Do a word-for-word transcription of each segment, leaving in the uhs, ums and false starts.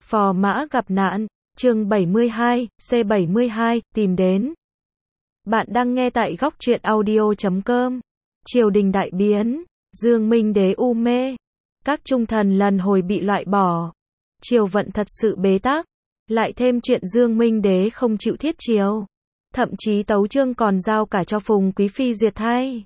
Phò Mã gặp nạn, chương bảy mươi hai, C bảy mươi hai, tìm đến. Bạn đang nghe tại góc truyện audio chấm com. Triều đình đại biến, Dương Minh Đế u mê, các trung thần lần hồi bị loại bỏ. Triều vận thật sự bế tắc, lại thêm chuyện Dương Minh Đế không chịu thiết triều. Thậm chí tấu chương còn giao cả cho Phùng Quý Phi duyệt thay.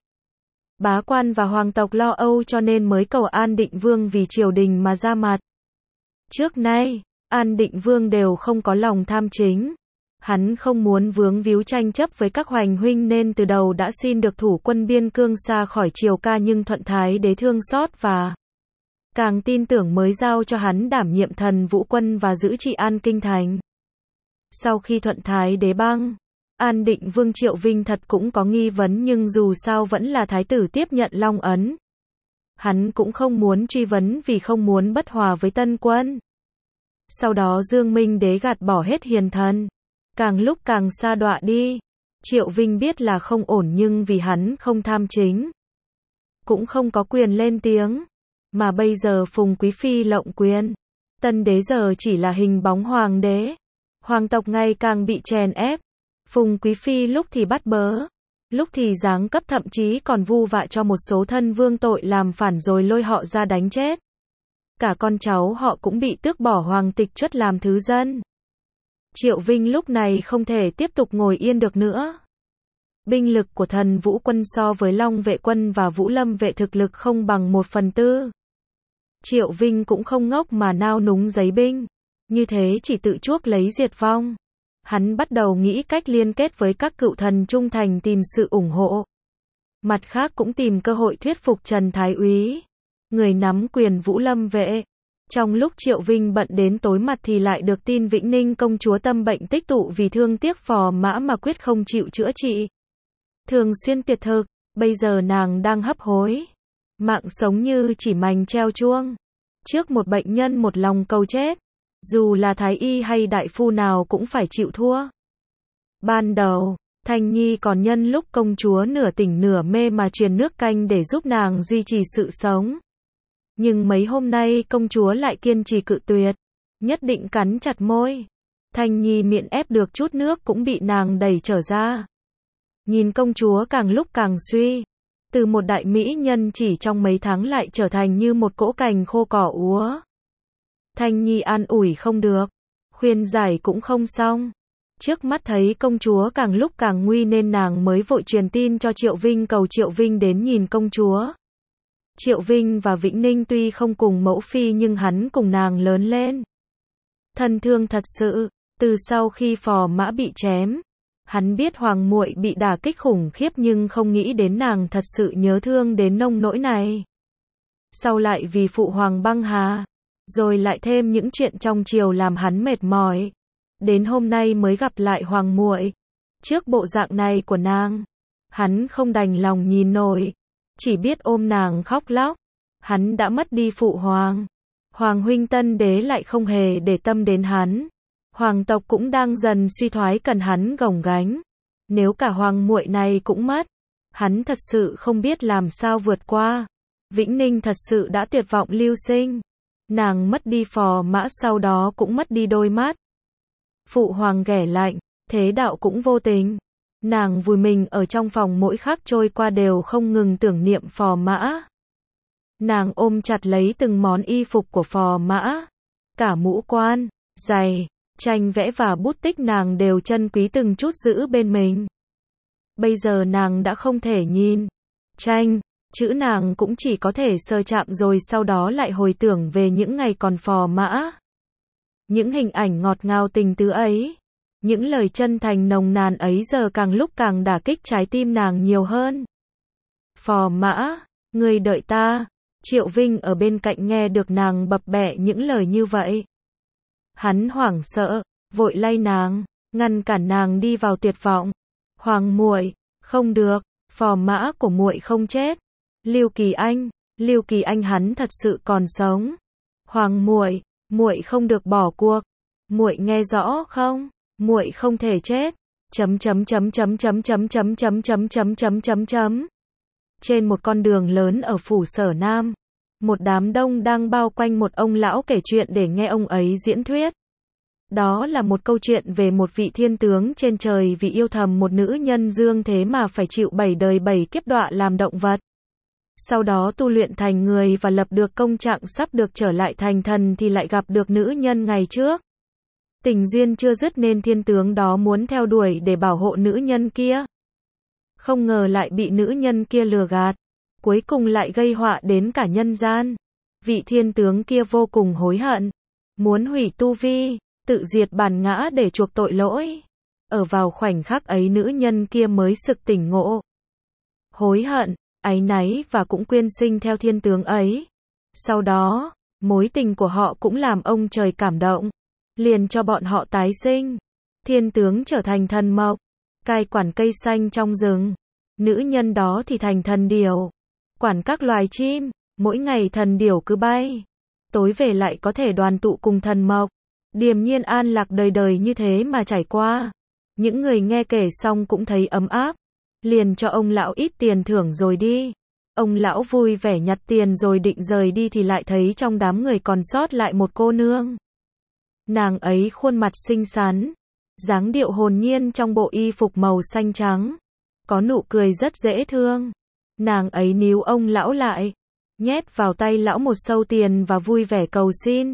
Bá quan và hoàng tộc lo âu cho nên mới cầu An Định Vương vì triều đình mà ra mặt. Trước nay, An Định Vương đều không có lòng tham chính. Hắn không muốn vướng víu tranh chấp với các hoành huynh nên từ đầu đã xin được thủ quân biên cương xa khỏi triều ca, nhưng Thuận Thái Đế thương xót và càng tin tưởng mới giao cho hắn đảm nhiệm thần vũ quân và giữ trị an kinh thành. Sau khi Thuận Thái Đế băng, An Định Vương Triệu Vinh thật cũng có nghi vấn, nhưng dù sao vẫn là thái tử tiếp nhận Long ấn. Hắn cũng không muốn truy vấn vì không muốn bất hòa với tân quân. Sau đó Dương Minh Đế gạt bỏ hết hiền thần, càng lúc càng sa đọa đi. Triệu Vinh biết là không ổn, nhưng vì hắn không tham chính, cũng không có quyền lên tiếng. Mà bây giờ Phùng Quý Phi lộng quyền, tân đế giờ chỉ là hình bóng hoàng đế. Hoàng tộc ngày càng bị chèn ép. Phùng Quý Phi lúc thì bắt bớ, lúc thì giáng cấp, thậm chí còn vu vạ cho một số thân vương tội làm phản rồi lôi họ ra đánh chết. Cả con cháu họ cũng bị tước bỏ hoàng tịch truất làm thứ dân. Triệu Vinh lúc này không thể tiếp tục ngồi yên được nữa. Binh lực của thần vũ quân so với Long vệ quân và Vũ Lâm vệ thực lực không bằng một phần tư. Triệu Vinh cũng không ngốc mà nao núng giấy binh, như thế chỉ tự chuốc lấy diệt vong. Hắn bắt đầu nghĩ cách liên kết với các cựu thần trung thành tìm sự ủng hộ. Mặt khác cũng tìm cơ hội thuyết phục Trần Thái Úy, người nắm quyền Vũ Lâm vệ. Trong lúc Triệu Vinh bận đến tối mặt thì lại được tin Vĩnh Ninh công chúa tâm bệnh tích tụ vì thương tiếc Phò Mã mà quyết không chịu chữa trị. Thường xuyên tuyệt thực, bây giờ nàng đang hấp hối. Mạng sống như chỉ mành treo chuông. Trước một bệnh nhân một lòng cầu chết. Dù là thái y hay đại phu nào cũng phải chịu thua. Ban đầu, Thanh Nhi còn nhân lúc công chúa nửa tỉnh nửa mê mà truyền nước canh để giúp nàng duy trì sự sống. Nhưng mấy hôm nay công chúa lại kiên trì cự tuyệt, nhất định cắn chặt môi. Thanh Nhi miệng ép được chút nước cũng bị nàng đẩy trở ra. Nhìn công chúa càng lúc càng suy, từ một đại mỹ nhân chỉ trong mấy tháng lại trở thành như một cỗ cành khô cỏ úa. Thanh Nhi an ủi không được, khuyên giải cũng không xong. Trước mắt thấy công chúa càng lúc càng nguy nên nàng mới vội truyền tin cho Triệu Vinh cầu Triệu Vinh đến nhìn công chúa. Triệu Vinh và Vĩnh Ninh tuy không cùng mẫu phi nhưng hắn cùng nàng lớn lên. Thân thương thật sự, từ sau khi Phò Mã bị chém, hắn biết hoàng muội bị đả kích khủng khiếp nhưng không nghĩ đến nàng thật sự nhớ thương đến nông nỗi này. Sau lại vì phụ hoàng băng hà, rồi lại thêm những chuyện trong triều làm hắn mệt mỏi. Đến hôm nay mới gặp lại hoàng muội. Trước bộ dạng này của nàng, hắn không đành lòng nhìn nổi, chỉ biết ôm nàng khóc lóc. Hắn đã mất đi phụ hoàng. Hoàng huynh tân đế lại không hề để tâm đến hắn. Hoàng tộc cũng đang dần suy thoái cần hắn gồng gánh. Nếu cả hoàng muội này cũng mất, hắn thật sự không biết làm sao vượt qua. Vĩnh Ninh thật sự đã tuyệt vọng lưu sinh. Nàng mất đi Phò Mã sau đó cũng mất đi đôi mắt. Phụ hoàng ghẻ lạnh, thế đạo cũng vô tình. Nàng vùi mình ở trong phòng, mỗi khắc trôi qua đều không ngừng tưởng niệm Phò Mã. Nàng ôm chặt lấy từng món y phục của Phò Mã. Cả mũ quan, giày, tranh vẽ và bút tích nàng đều trân quý từng chút giữ bên mình. Bây giờ nàng đã không thể nhìn tranh, chữ nàng cũng chỉ có thể sơ chạm rồi sau đó lại hồi tưởng về những ngày còn Phò Mã. Những hình ảnh ngọt ngào tình tứ ấy, những lời chân thành nồng nàn ấy giờ càng lúc càng đả kích trái tim nàng nhiều hơn. Phò Mã, ngươi đợi ta. Triệu Vinh ở bên cạnh nghe được nàng bập bẹ những lời như vậy. Hắn hoảng sợ, vội lay nàng, ngăn cản nàng đi vào tuyệt vọng. Hoàng muội, không được, Phò Mã của muội không chết. Lưu Kỳ Anh, Lưu Kỳ Anh hắn thật sự còn sống. Hoàng muội, muội không được bỏ cuộc. Muội nghe rõ không? Muội không thể chết. Chấm chấm chấm chấm chấm chấm chấm chấm chấm chấm chấm chấm chấm. Trên một con đường lớn ở phủ Sở Nam, một đám đông đang bao quanh một ông lão kể chuyện để nghe ông ấy diễn thuyết. Đó là một câu chuyện về một vị thiên tướng trên trời vì yêu thầm một nữ nhân dương thế mà phải chịu bảy đời bảy kiếp đọa làm động vật. Sau đó tu luyện thành người và lập được công trạng sắp được trở lại thành thần thì lại gặp được nữ nhân ngày trước. Tình duyên chưa dứt nên thiên tướng đó muốn theo đuổi để bảo hộ nữ nhân kia. Không ngờ lại bị nữ nhân kia lừa gạt. Cuối cùng lại gây họa đến cả nhân gian. Vị thiên tướng kia vô cùng hối hận. Muốn hủy tu vi, tự diệt bản ngã để chuộc tội lỗi. Ở vào khoảnh khắc ấy nữ nhân kia mới sực tỉnh ngộ. Hối hận, áy náy và cũng quyên sinh theo thiên tướng ấy. Sau đó, mối tình của họ cũng làm ông trời cảm động. Liền cho bọn họ tái sinh. Thiên tướng trở thành thần mộc, cai quản cây xanh trong rừng. Nữ nhân đó thì thành thần điểu, quản các loài chim. Mỗi ngày thần điểu cứ bay, tối về lại có thể đoàn tụ cùng thần mộc. Điềm nhiên an lạc đời đời như thế mà trải qua. Những người nghe kể xong cũng thấy ấm áp. Liền cho ông lão ít tiền thưởng rồi đi. Ông lão vui vẻ nhặt tiền rồi định rời đi thì lại thấy trong đám người còn sót lại một cô nương. Nàng ấy khuôn mặt xinh xắn, dáng điệu hồn nhiên trong bộ y phục màu xanh trắng, có nụ cười rất dễ thương. Nàng ấy níu ông lão lại, nhét vào tay lão một sâu tiền và vui vẻ cầu xin.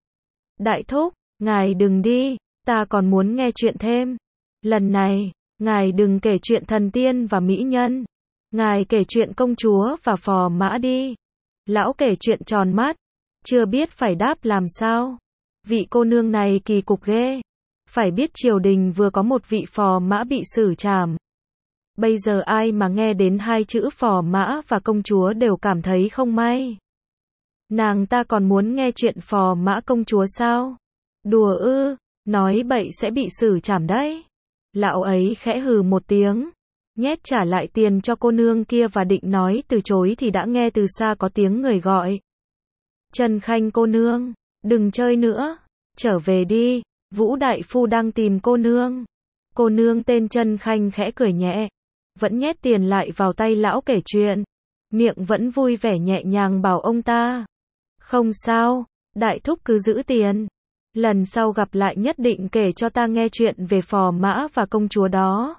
Đại thúc, ngài đừng đi, ta còn muốn nghe chuyện thêm. Lần này, ngài đừng kể chuyện thần tiên và mỹ nhân. Ngài kể chuyện công chúa và phò mã đi. Lão kể chuyện tròn mắt, chưa biết phải đáp làm sao. Vị cô nương này kỳ cục ghê. Phải biết triều đình vừa có một vị phò mã bị xử trảm. Bây giờ ai mà nghe đến hai chữ phò mã và công chúa đều cảm thấy không may. Nàng ta còn muốn nghe chuyện phò mã công chúa sao? Đùa ư, nói bậy sẽ bị xử trảm đấy. Lão ấy khẽ hừ một tiếng, nhét trả lại tiền cho cô nương kia và định nói từ chối thì đã nghe từ xa có tiếng người gọi. Trần Khanh cô nương, đừng chơi nữa, trở về đi, Vũ đại phu đang tìm cô nương. Cô nương tên Trần Khanh khẽ cười nhẹ, vẫn nhét tiền lại vào tay lão kể chuyện, miệng vẫn vui vẻ nhẹ nhàng bảo ông ta. Không sao, đại thúc cứ giữ tiền. Lần sau gặp lại nhất định kể cho ta nghe chuyện về phò mã và công chúa đó.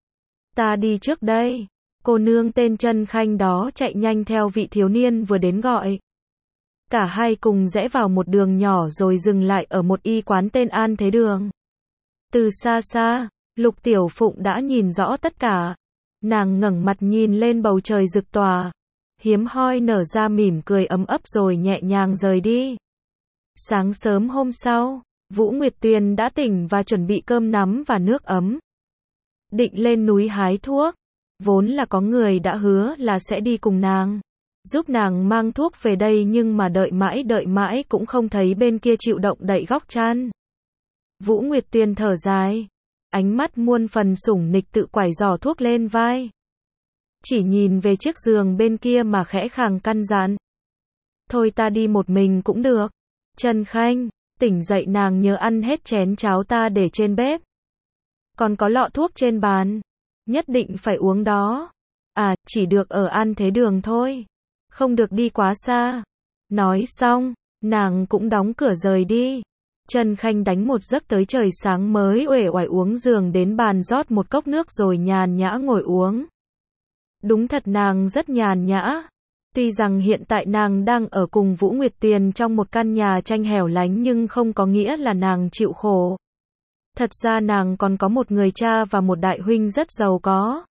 Ta đi trước đây. Cô nương tên Trần Khanh đó chạy nhanh theo vị thiếu niên vừa đến gọi. Cả hai cùng rẽ vào một đường nhỏ rồi dừng lại ở một y quán tên An Thế Đường. Từ xa xa, Lục Tiểu Phụng đã nhìn rõ tất cả. Nàng ngẩng mặt nhìn lên bầu trời rực tỏa, hiếm hoi nở ra mỉm cười ấm ấp rồi nhẹ nhàng rời đi. Sáng sớm hôm sau, Vũ Nguyệt Tuyền đã tỉnh và chuẩn bị cơm nắm và nước ấm. Định lên núi hái thuốc. Vốn là có người đã hứa là sẽ đi cùng nàng, giúp nàng mang thuốc về đây nhưng mà đợi mãi đợi mãi cũng không thấy bên kia chịu động đậy góc chăn. Vũ Nguyệt Tuyền thở dài, ánh mắt muôn phần sủng nịch tự quải giỏ thuốc lên vai. Chỉ nhìn về chiếc giường bên kia mà khẽ khàng căn dặn. Thôi ta đi một mình cũng được. Trần Khanh, tỉnh dậy nàng nhớ ăn hết chén cháo ta để trên bếp. Còn có lọ thuốc trên bàn. Nhất định phải uống đó. À, chỉ được ở An Thế Đường thôi. Không được đi quá xa. Nói xong, nàng cũng đóng cửa rời đi. Trần Khanh đánh một giấc tới trời sáng mới uể oải uống giường đến bàn rót một cốc nước rồi nhàn nhã ngồi uống. Đúng thật nàng rất nhàn nhã. Tuy rằng hiện tại nàng đang ở cùng Vũ Nguyệt Tuyền trong một căn nhà tranh hẻo lánh nhưng không có nghĩa là nàng chịu khổ. Thật ra nàng còn có một người cha và một đại huynh rất giàu có.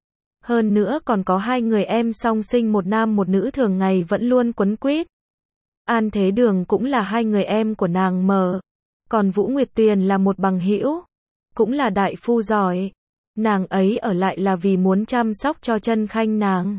Hơn nữa còn có hai người em song sinh một nam một nữ thường ngày vẫn luôn quấn quýt. An Thế Đường cũng là hai người em của nàng mờ. Còn Vũ Nguyệt Tuyền là một bằng hữu, cũng là đại phu giỏi. Nàng ấy ở lại là vì muốn chăm sóc cho Trần Khanh nàng.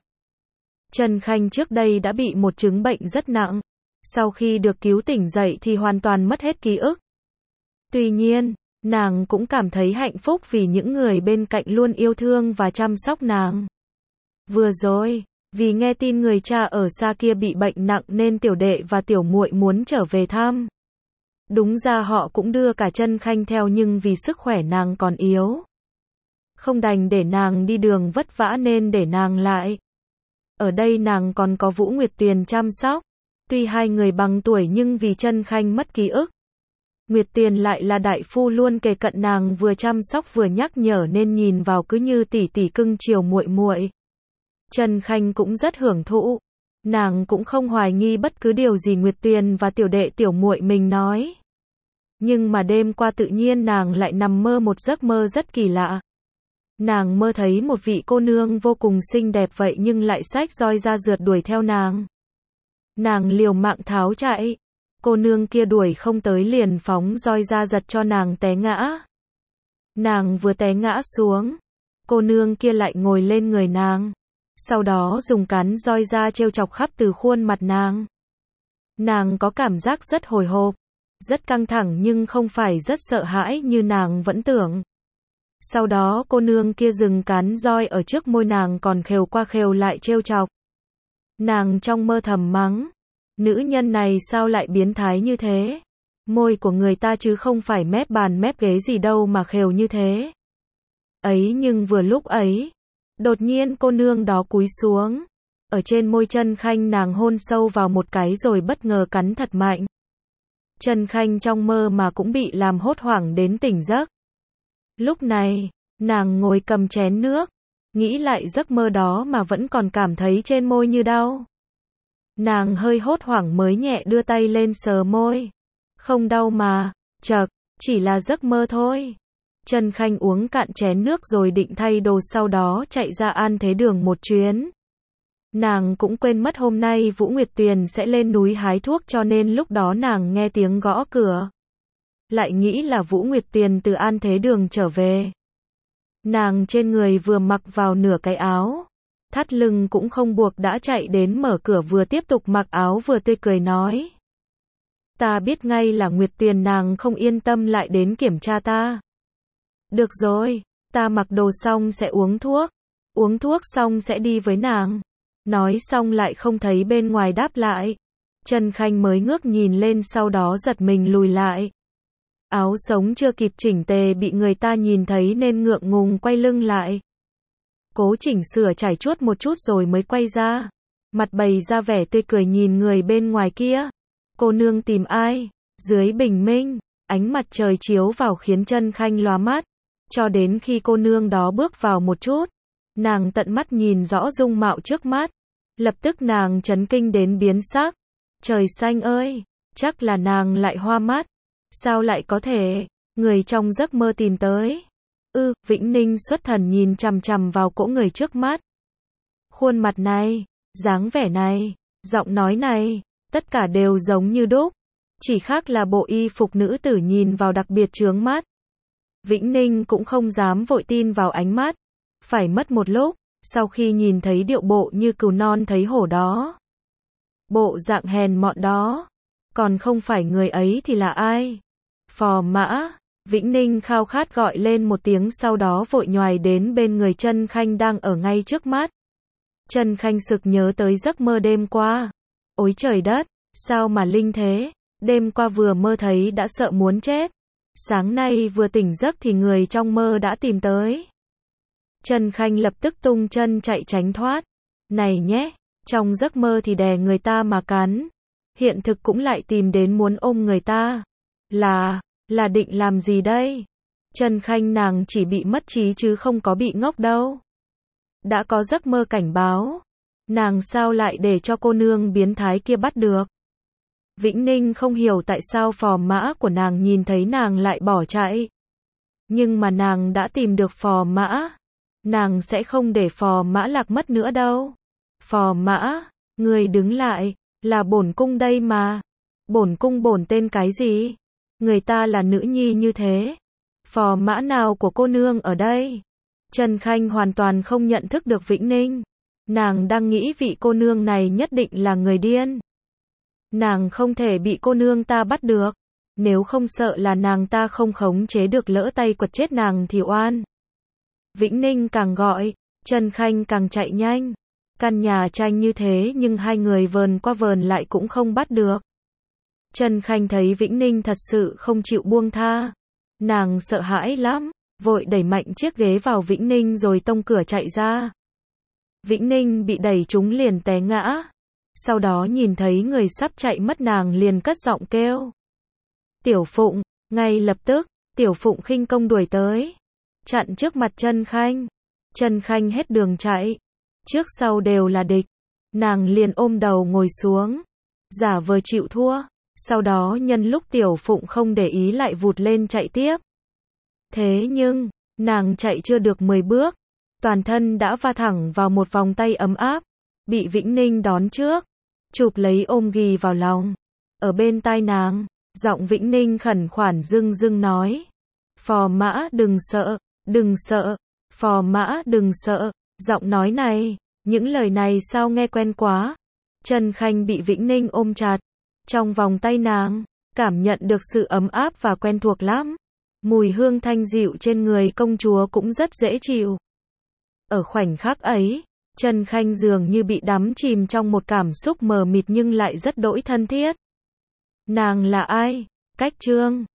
Trần Khanh trước đây đã bị một chứng bệnh rất nặng. Sau khi được cứu tỉnh dậy thì hoàn toàn mất hết ký ức. Tuy nhiên, nàng cũng cảm thấy hạnh phúc vì những người bên cạnh luôn yêu thương và chăm sóc nàng. Vừa rồi, vì nghe tin người cha ở xa kia bị bệnh nặng nên tiểu đệ và tiểu muội muốn trở về thăm. Đúng ra họ cũng đưa cả Trần Khanh theo nhưng vì sức khỏe nàng còn yếu. Không đành để nàng đi đường vất vả nên để nàng lại. Ở đây nàng còn có Vũ Nguyệt Tuyền chăm sóc. Tuy hai người bằng tuổi nhưng vì Trân Khanh mất ký ức, Nguyệt Tuyền lại là đại phu luôn kề cận nàng vừa chăm sóc vừa nhắc nhở nên nhìn vào cứ như tỷ tỷ cưng chiều muội muội. Trân Khanh cũng rất hưởng thụ. Nàng cũng không hoài nghi bất cứ điều gì Nguyệt Tuyền và tiểu đệ tiểu muội mình nói. Nhưng mà đêm qua tự nhiên nàng lại nằm mơ một giấc mơ rất kỳ lạ. Nàng mơ thấy một vị cô nương vô cùng xinh đẹp vậy nhưng lại xách roi ra rượt đuổi theo nàng. Nàng liều mạng tháo chạy. Cô nương kia đuổi không tới liền phóng roi ra giật cho nàng té ngã. Nàng vừa té ngã xuống, cô nương kia lại ngồi lên người nàng. Sau đó dùng cán roi ra trêu chọc khắp từ khuôn mặt nàng. Nàng có cảm giác rất hồi hộp, rất căng thẳng nhưng không phải rất sợ hãi như nàng vẫn tưởng. Sau đó cô nương kia dừng cán roi ở trước môi nàng còn khều qua khều lại trêu chọc. Nàng trong mơ thầm mắng, nữ nhân này sao lại biến thái như thế? Môi của người ta chứ không phải mép bàn mép ghế gì đâu mà khều như thế. Ấy nhưng vừa lúc ấy, đột nhiên cô nương đó cúi xuống. Ở trên môi Trân Khanh nàng hôn sâu vào một cái rồi bất ngờ cắn thật mạnh. Trân Khanh trong mơ mà cũng bị làm hốt hoảng đến tỉnh giấc. Lúc này, nàng ngồi cầm chén nước, nghĩ lại giấc mơ đó mà vẫn còn cảm thấy trên môi như đau. Nàng hơi hốt hoảng mới nhẹ đưa tay lên sờ môi. Không đau mà, chậc, chỉ là giấc mơ thôi. Trân Khanh uống cạn chén nước rồi định thay đồ sau đó chạy ra An Thế Đường một chuyến. Nàng cũng quên mất hôm nay Vũ Nguyệt Tuyền sẽ lên núi hái thuốc cho nên lúc đó nàng nghe tiếng gõ cửa. Lại nghĩ là Vũ Nguyệt Tuyền từ An Thế Đường trở về. Nàng trên người vừa mặc vào nửa cái áo, thắt lưng cũng không buộc đã chạy đến mở cửa vừa tiếp tục mặc áo vừa tươi cười nói. Ta biết ngay là Nguyệt Tuyền nàng không yên tâm lại đến kiểm tra ta. Được rồi, ta mặc đồ xong sẽ uống thuốc, uống thuốc xong sẽ đi với nàng. Nói xong lại không thấy bên ngoài đáp lại. Trân Khanh mới ngước nhìn lên sau đó giật mình lùi lại. Áo sống chưa kịp chỉnh tề bị người ta nhìn thấy nên ngượng ngùng quay lưng lại. Cố chỉnh sửa trải chuốt một chút rồi mới quay ra. Mặt bày ra vẻ tươi cười nhìn người bên ngoài kia. Cô nương tìm ai? Dưới bình minh, ánh mặt trời chiếu vào khiến Trân Khanh lóa mắt. Cho đến khi cô nương đó bước vào một chút, nàng tận mắt nhìn rõ dung mạo trước mắt. Lập tức nàng chấn kinh đến biến sắc. Trời xanh ơi, chắc là nàng lại hoa mắt. Sao lại có thể, người trong giấc mơ tìm tới. Ư, Vĩnh Ninh xuất thần nhìn chằm chằm vào cỗ người trước mắt. Khuôn mặt này, dáng vẻ này, giọng nói này, tất cả đều giống như đúc. Chỉ khác là bộ y phục nữ tử nhìn vào đặc biệt chướng mắt. Vĩnh Ninh cũng không dám vội tin vào ánh mắt. Phải mất một lúc, sau khi nhìn thấy điệu bộ như cừu non thấy hổ đó. Bộ dạng hèn mọn đó. Còn không phải người ấy thì là ai? Phò Mã. Vĩnh Ninh khao khát gọi lên một tiếng sau đó vội nhoài đến bên người Trân Khanh đang ở ngay trước mắt. Trân Khanh sực nhớ tới giấc mơ đêm qua. Ôi trời đất, sao mà linh thế? Đêm qua vừa mơ thấy đã sợ muốn chết. Sáng nay vừa tỉnh giấc thì người trong mơ đã tìm tới. Trân Khanh lập tức tung chân chạy tránh thoát. Này nhé, trong giấc mơ thì đè người ta mà cắn. Hiện thực cũng lại tìm đến muốn ôm người ta. Là, là định làm gì đây? Trân Khanh nàng chỉ bị mất trí chứ không có bị ngốc đâu. Đã có giấc mơ cảnh báo. Nàng sao lại để cho cô nương biến thái kia bắt được? Vĩnh Ninh không hiểu tại sao phò mã của nàng nhìn thấy nàng lại bỏ chạy. Nhưng mà nàng đã tìm được phò mã. Nàng sẽ không để phò mã lạc mất nữa đâu. Phò mã, người đứng lại, là bổn cung đây mà. Bổn cung bổn tên cái gì? Người ta là nữ nhi như thế. Phò mã nào của cô nương ở đây? Trân Khanh hoàn toàn không nhận thức được Vĩnh Ninh. Nàng đang nghĩ vị cô nương này nhất định là người điên. Nàng không thể bị cô nương ta bắt được. Nếu không sợ là nàng ta không khống chế được lỡ tay quật chết nàng thì oan. Vĩnh Ninh càng gọi, Trân Khanh càng chạy nhanh. Căn nhà tranh như thế nhưng hai người vờn qua vờn lại cũng không bắt được. Trân Khanh thấy Vĩnh Ninh thật sự không chịu buông tha. Nàng sợ hãi lắm, vội đẩy mạnh chiếc ghế vào Vĩnh Ninh rồi tông cửa chạy ra. Vĩnh Ninh bị đẩy trúng liền té ngã. sau đó nhìn thấy người sắp chạy mất nàng liền cất giọng kêu. Tiểu Phụng, ngay lập tức, Tiểu Phụng khinh công đuổi tới, chặn trước mặt Trân Khanh. Trân Khanh hết đường chạy, trước sau đều là địch, nàng liền ôm đầu ngồi xuống, giả vờ chịu thua, sau đó nhân lúc Tiểu Phụng không để ý lại vụt lên chạy tiếp. Thế nhưng, nàng chạy chưa được mười bước, toàn thân đã va thẳng vào một vòng tay ấm áp, bị Vĩnh Ninh đón trước, chụp lấy ôm ghì vào lòng. Ở bên tai nàng, giọng Vĩnh Ninh khẩn khoản dưng dưng nói. Phò mã đừng sợ, đừng sợ, phò mã đừng sợ, giọng nói này, những lời này sao nghe quen quá. Trân Khanh bị Vĩnh Ninh ôm chặt, trong vòng tay nàng, cảm nhận được sự ấm áp và quen thuộc lắm. Mùi hương thanh dịu trên người công chúa cũng rất dễ chịu. Ở khoảnh khắc ấy, Trân Khanh dường như bị đắm chìm trong một cảm xúc mờ mịt nhưng lại rất đỗi thân thiết. Nàng là ai? Cách Trương